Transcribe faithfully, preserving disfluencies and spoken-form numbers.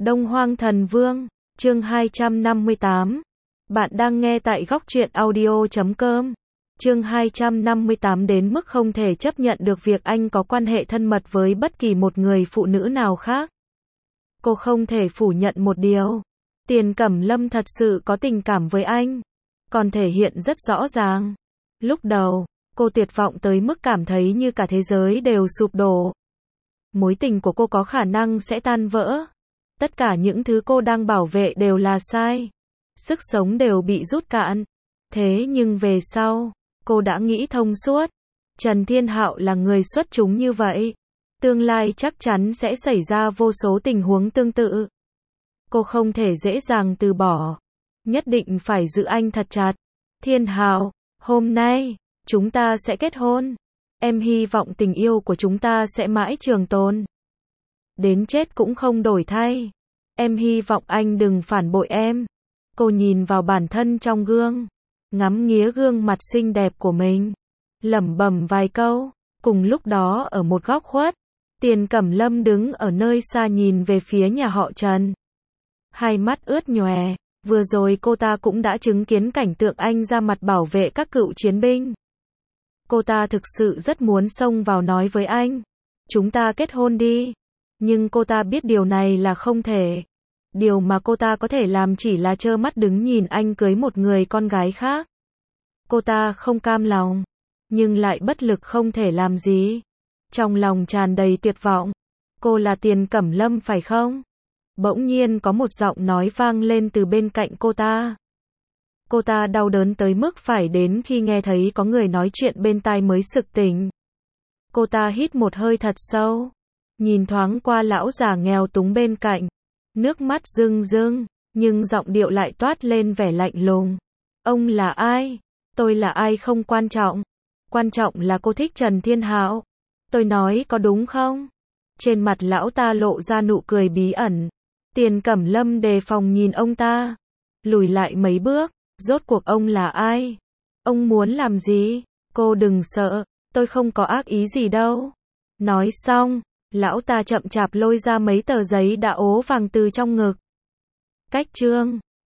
Đông Hoang Thần Vương, chương hai trăm năm mươi tám. Bạn đang nghe tại góc truyện audio chấm com. Chương hai trăm năm mươi tám đến mức không thể chấp nhận được việc anh có quan hệ thân mật với bất kỳ một người phụ nữ nào khác. Cô không thể phủ nhận một điều. Tiền Cẩm Lâm thật sự có tình cảm với anh. Còn thể hiện rất rõ ràng. Lúc đầu, cô tuyệt vọng tới mức cảm thấy như cả thế giới đều sụp đổ. Mối tình của cô có khả năng sẽ tan vỡ. Tất cả những thứ cô đang bảo vệ đều là sai. Sức sống đều bị rút cạn. Thế nhưng về sau, cô đã nghĩ thông suốt. Trần Thiên Hạo là người xuất chúng như vậy. Tương lai chắc chắn sẽ xảy ra vô số tình huống tương tự. Cô không thể dễ dàng từ bỏ. Nhất định phải giữ anh thật chặt. Thiên Hạo, hôm nay, chúng ta sẽ kết hôn. Em hy vọng tình yêu của chúng ta sẽ mãi trường tồn. Đến chết cũng không đổi thay. Em hy vọng anh đừng phản bội em. Cô nhìn vào bản thân trong gương. Ngắm nghía gương mặt xinh đẹp của mình. Lẩm bẩm vài câu. Cùng lúc đó ở một góc khuất, Tiền Cẩm Lâm đứng ở nơi xa nhìn về phía nhà họ Trần. Hai mắt ướt nhòe. Vừa rồi cô ta cũng đã chứng kiến cảnh tượng anh ra mặt bảo vệ các cựu chiến binh. Cô ta thực sự rất muốn xông vào nói với anh. Chúng ta kết hôn đi. Nhưng cô ta biết điều này là không thể. Điều mà cô ta có thể làm chỉ là trơ mắt đứng nhìn anh cưới một người con gái khác. Cô ta không cam lòng. Nhưng lại bất lực không thể làm gì. Trong lòng tràn đầy tuyệt vọng. Cô là Tiền Cẩm Lâm phải không? Bỗng nhiên có một giọng nói vang lên từ bên cạnh cô ta. Cô ta đau đớn tới mức phải đến khi nghe thấy có người nói chuyện bên tai mới sực tỉnh. Cô ta hít một hơi thật sâu. Nhìn thoáng qua lão già nghèo túng bên cạnh. Nước mắt rưng rưng, nhưng giọng điệu lại toát lên vẻ lạnh lùng. Ông là ai? Tôi là ai không quan trọng. Quan trọng là cô thích Trần Thiên Hạo. Tôi nói có đúng không? Trên mặt lão ta lộ ra nụ cười bí ẩn. Tiền Cẩm Lâm đề phòng nhìn ông ta. Lùi lại mấy bước. Rốt cuộc ông là ai? Ông muốn làm gì? Cô đừng sợ. Tôi không có ác ý gì đâu. Nói xong, lão ta chậm chạp lôi ra mấy tờ giấy đã ố vàng từ trong ngực. Cách chương